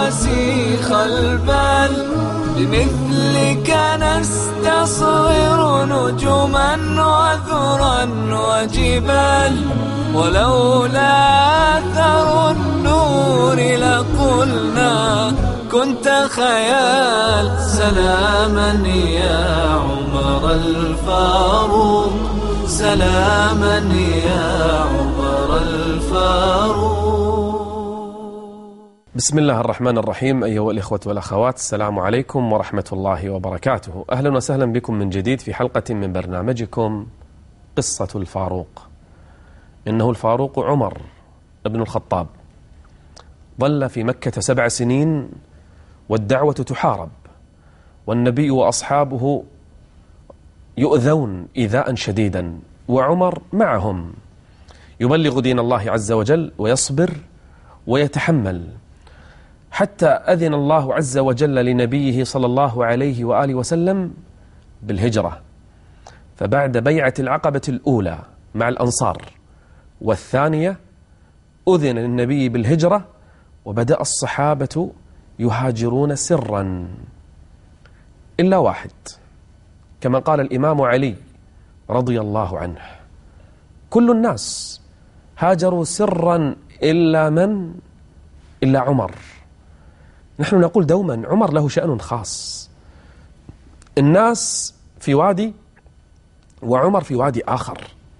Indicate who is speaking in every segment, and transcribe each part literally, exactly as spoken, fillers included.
Speaker 1: وسيخ البال بمثلك نستصغر نجما وذرا وجبال ولولا أثر النور لقلنا كنت خيال سلاما يا عمر الفاروق سلاما يا عمر الفاروق.
Speaker 2: بسم الله الرحمن الرحيم. أيها الإخوة والأخوات، السلام عليكم ورحمة الله وبركاته. أهلا وسهلا بكم من جديد في حلقة من برنامجكم قصة الفاروق. إنه الفاروق عمر ابن الخطاب، ظل في مكة سبع سنين والدعوة تحارب، والنبي وأصحابه يؤذون إيذاء شديدا، وعمر معهم يبلغ دين الله عز وجل ويصبر ويتحمل، حتى أذن الله عز وجل لنبيه صلى الله عليه وآله وسلم بالهجرة. فبعد بيعة العقبة الأولى مع الأنصار والثانية أذن للنبي بالهجرة، وبدأ الصحابة يهاجرون سرا إلا واحد، كما قال الإمام علي رضي الله عنه: كل الناس هاجروا سرا إلا من؟ إلا عمر. نحن نقول دوما عمر له شأن خاص، الناس في وادي وعمر في وادي آخر.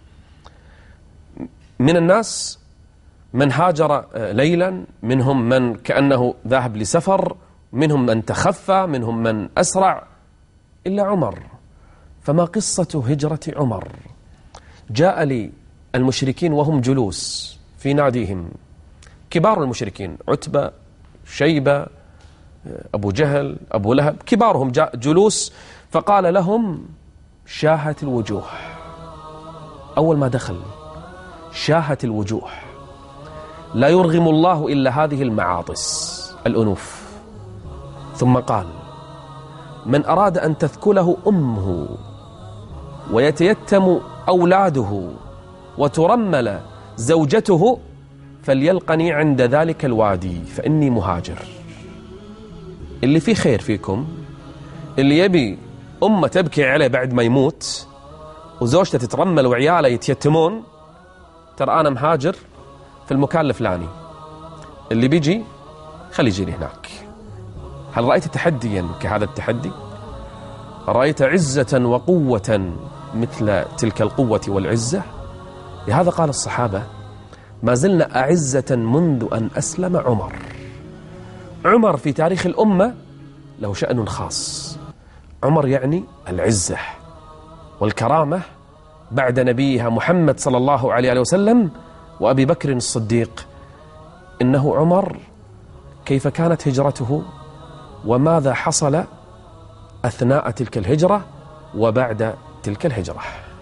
Speaker 2: من الناس من هاجر ليلا، منهم من كأنه ذاهب لسفر، منهم من تخفى، منهم من أسرع، إلا عمر. فما قصة هجرة عمر؟ جاء لي المشركين وهم جلوس في ناديهم، كبار المشركين، عتبة، شيبة، أبو جهل، أبو لهب، كبارهم جاء جلوس، فقال لهم: شاهت الوجوه. أول ما دخل شاهت الوجوه، لا يرغم الله إلا هذه المعاطس الأنوف. ثم قال: من أراد أن تثكله أمه ويتيتم أولاده وترمل زوجته فليلقني عند ذلك الوادي فإني مهاجر. اللي فيه خير فيكم، اللي يبي أمه تبكي عليه بعد ما يموت وزوجته تترمل وعياله يتيتمون، ترى أنا مهاجر في المكان الفلاني، اللي بيجي خلي يجي هناك. هل رأيت تحديا كهذا التحدي؟ رأيت عزة وقوة مثل تلك القوة والعزة؟ لهذا قال الصحابة: ما زلنا أعزة منذ أن أسلم عمر. عمر في تاريخ الأمة له شأن خاص. عمر يعني العزة والكرامة بعد نبيها محمد صلى الله عليه وسلم وأبي بكر الصديق. إنه عمر كيف كانت هجرته وماذا حصل أثناء تلك الهجرة وبعد تلك الهجرة.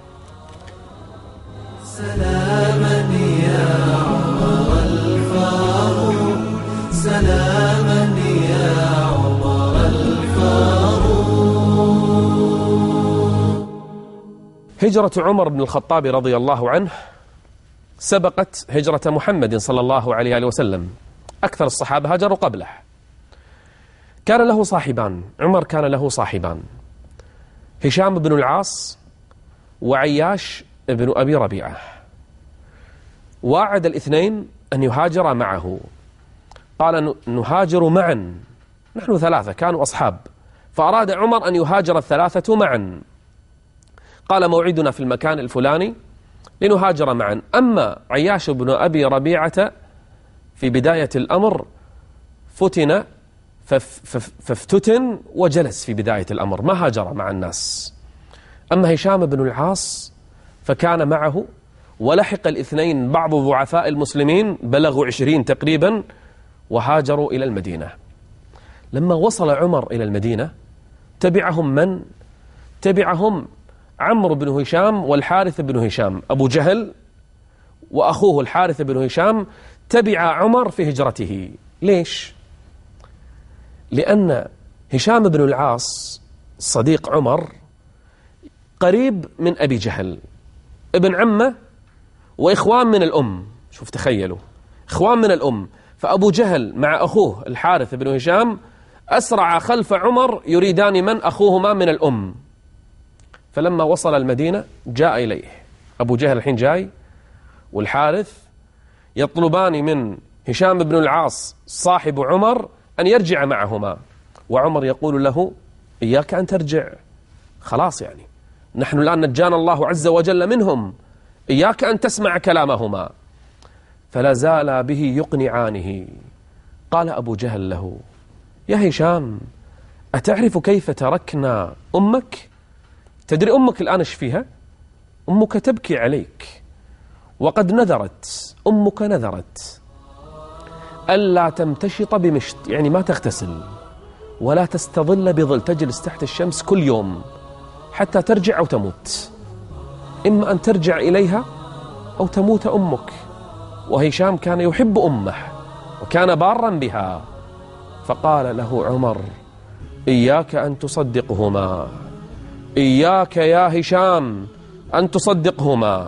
Speaker 1: سلاما يا عمر الفاروق سلاما يا عمر الفاروق.
Speaker 2: هجرة عمر بن الخطاب رضي الله عنه سبقت هجرة محمد صلى الله عليه وسلم. أكثر الصحابة هاجروا قبله. كان له صاحبان، عمر كان له صاحبان، هشام بن العاص وعياش بن أبي ربيعة. واعد الاثنين أن يهاجر معه، قال: نهاجر معا، نحن ثلاثة، كانوا أصحاب، فأراد عمر أن يهاجر الثلاثة معا. قال: موعدنا في المكان الفلاني لنهاجر معا. أما عياش بن أبي ربيعة في بداية الأمر فتن فافتتن وجلس في بداية الأمر، ما هاجر مع الناس. أما هشام بن العاص فكان معه، ولحق الاثنين بعض ضعفاء المسلمين، بلغوا عشرين تقريبا، وهاجروا إلى المدينة. لما وصل عمر إلى المدينة تبعهم من؟ تبعهم عمرو بن هشام والحارث بن هشام، أبو جهل وأخوه الحارث بن هشام تبع عمر في هجرته. ليش؟ لأن هشام بن العاص صديق عمر قريب من أبي جهل، ابن عمه وإخوان من الأم. شوف تخيلوا، إخوان من الأم، فأبو جهل مع أخوه الحارث بن هشام أسرع خلف عمر يريدان من أخوهما من الأم. فلما وصل المدينة جاء إليه أبو جهل الحين جاي والحارث يطلبان من هشام بن العاص صاحب عمر أن يرجع معهما، وعمر يقول له إياك أن ترجع، خلاص يعني نحن الآن نجانا الله عز وجل منهم، إياك أن تسمع كلامهما. فلا زال به يقنعانه. قال أبو جهل له يا هشام أتعرف كيف تركنا أمك؟ تدري أمك الآن ايش فيها؟ أمك تبكي عليك، وقد نذرت أمك نذرت ألا تمتشط بمشط، يعني ما تغتسل ولا تستظل بظل، تجلس تحت الشمس كل يوم حتى ترجع أو تموت، إما أن ترجع إليها أو تموت أمك. وهشام كان يحب أمه وكان بارا بها. فقال له عمر إياك أن تصدقهما، إياك يا هشام أن تصدقهما،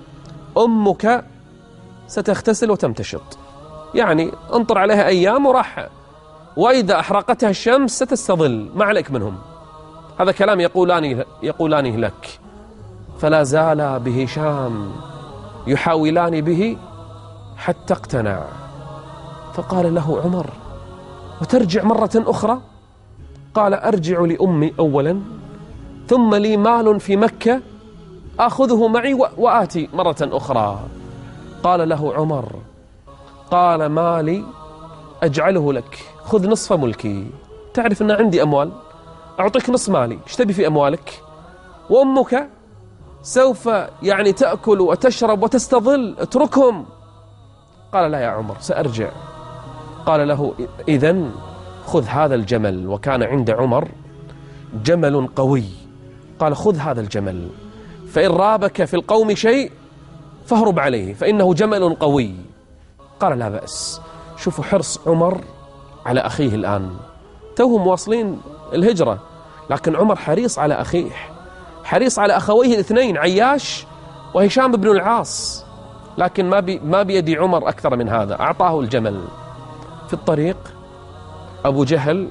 Speaker 2: أمك ستغتسل وتمتشط، يعني انطر عليها أيام وراح، وإذا أحرقتها الشمس ستستظل، ما عليك منهم. هذا كلام يقولانه, يقولانه لك. فلا زال بهشام يحاولان به حتى اقتنع. فقال له عمر وترجع مرة أخرى؟ قال أرجع لأمي أولا، ثم لي مال في مكة أخذه معي وآتي مرة أخرى. قال له عمر قال مالي أجعله لك، خذ نصف ملكي، تعرف أن عندي أموال، أعطيك نصف مالي، ايش تبي في أموالك؟ وأمك سوف يعني تأكل وتشرب وتستظل، اتركهم. قال لا يا عمر سأرجع. قال له إذن خذ هذا الجمل، وكان عند عمر جمل قوي. قال خذ هذا الجمل، فإن رابك في القوم شيء فاهرب عليه فإنه جمل قوي. قال لا بأس. شوفوا حرص عمر على أخيه الآن، توهم واصلين الهجرة، لكن عمر حريص على أخيه، حريص على أخويه الاثنين عياش وهشام بن العاص، لكن ما بي ما بيدي عمر أكثر من هذا، أعطاه الجمل. في الطريق أبو جهل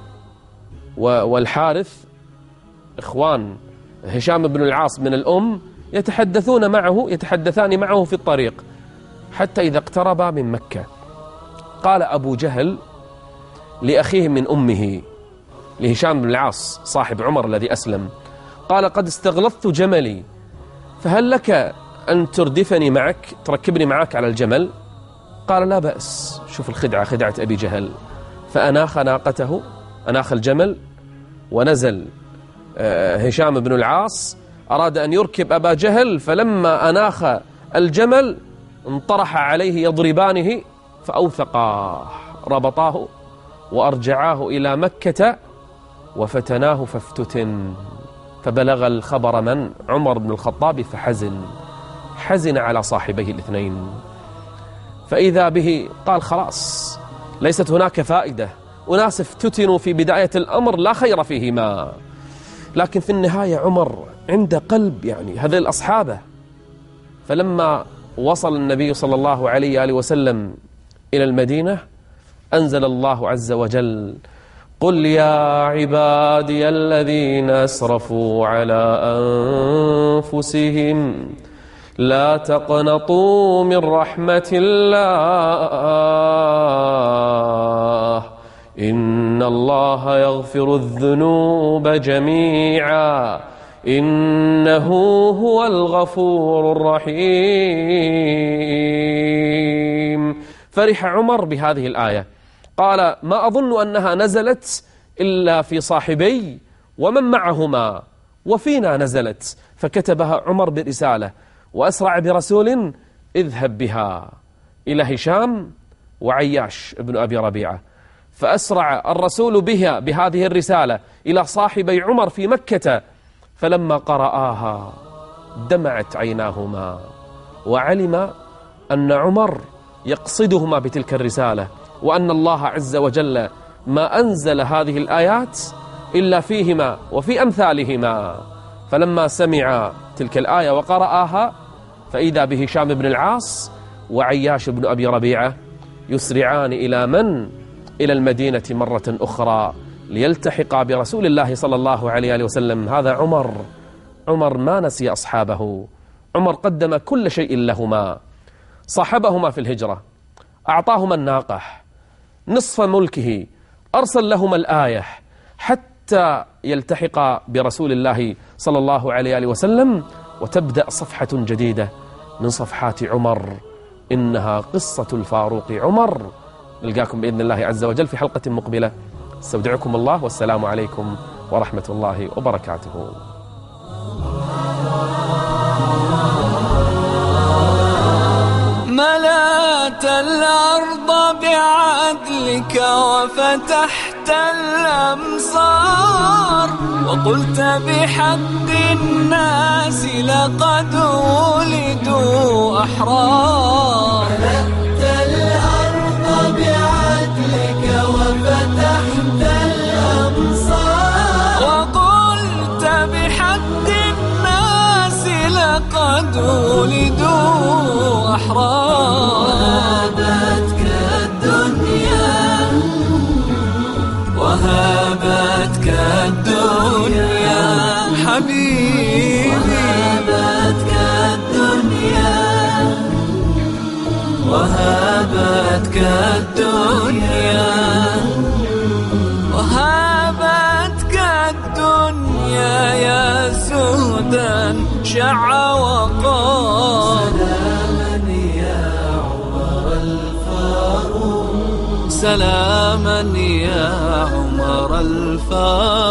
Speaker 2: والحارث إخوان هشام بن العاص من الأم يتحدثون معه يتحدثان معه في الطريق، حتى إذا اقتربا من مكة قال أبو جهل لأخيه من أمه لهشام بن العاص صاحب عمر الذي أسلم، قال قد استغلظت جملي، فهل لك أن تردفني معك، تركبني معك على الجمل؟ قال لا بأس. شوف الخدعة، خدعة أبي جهل. فأناخ ناقته، أناخ الجمل، ونزل هشام بن العاص أراد أن يركب أبا جهل، فلما أناخ الجمل انطرح عليه يضربانه فأوثقاه، ربطاه وأرجعاه إلى مكة وفتناه فافتتن. فبلغ الخبر من؟ عمر بن الخطاب، فحزن، حزن على صاحبيه الاثنين. فإذا به قال خلاص ليست هناك فائدة، أناس افتتنوا في بداية الأمر لا خير فيهما، لكن في النهاية عمر عنده قلب يعني هذه الأصحابة. فلما وصل النبي صلى الله عليه وآله وسلم إلى المدينة أنزل الله عز وجل قل يا عبادي الذين أسرفوا على أنفسهم لا تقنطوا من رحمة الله إن الله يغفر الذنوب جميعا إنه هو الغفور الرحيم. فرح عمر بهذه الآية، قال ما أظن أنها نزلت إلا في صاحبي ومن معهما، وفينا نزلت. فكتبها عمر برسالة وأسرع برسول اذهب بها إلى هشام وعياش ابن أبي ربيعة. فأسرع الرسول بها بهذه الرسالة إلى صاحبي عمر في مكة، فلما قرآها دمعت عيناهما، وعلم أن عمر يقصدهما بتلك الرسالة، وأن الله عز وجل ما أنزل هذه الآيات إلا فيهما وفي أمثالهما. فلما سمع تلك الآية وقرآها فإذا به هشام بن العاص وعياش بن أبي ربيعة يسرعان إلى من؟ إلى المدينة مرة أخرى ليلتحقا برسول الله صلى الله عليه وسلم. هذا عمر، عمر ما نسي أصحابه، عمر قدم كل شيء لهما، صاحبهما في الهجرة، أعطاهما الناقة، نصف ملكه، أرسل لهما الآية حتى يلتحق برسول الله صلى الله عليه وسلم، وتبدأ صفحة جديدة من صفحات عمر، إنها قصة الفاروق عمر. نلقاكم بإذن الله عز وجل في حلقة مقبلة. استودعكم الله، والسلام عليكم ورحمة الله وبركاته.
Speaker 1: ملأت الأرض بعدلك وفتحت الأمصار، وقلت بحق الناس لقد ولدوا أحرار. ملأت الأرض بعدلك وفتحت الأمصار، وقلت بحق الناس لقد ولدوا أحرار. وهابتك الدنيا وهابتك الدنيا حبيبي، وهابتك الدنيا وهابتك الدنيا وهابتك الدنيا يا سهدا شع وقار. سلاما يا عمر الفاروق.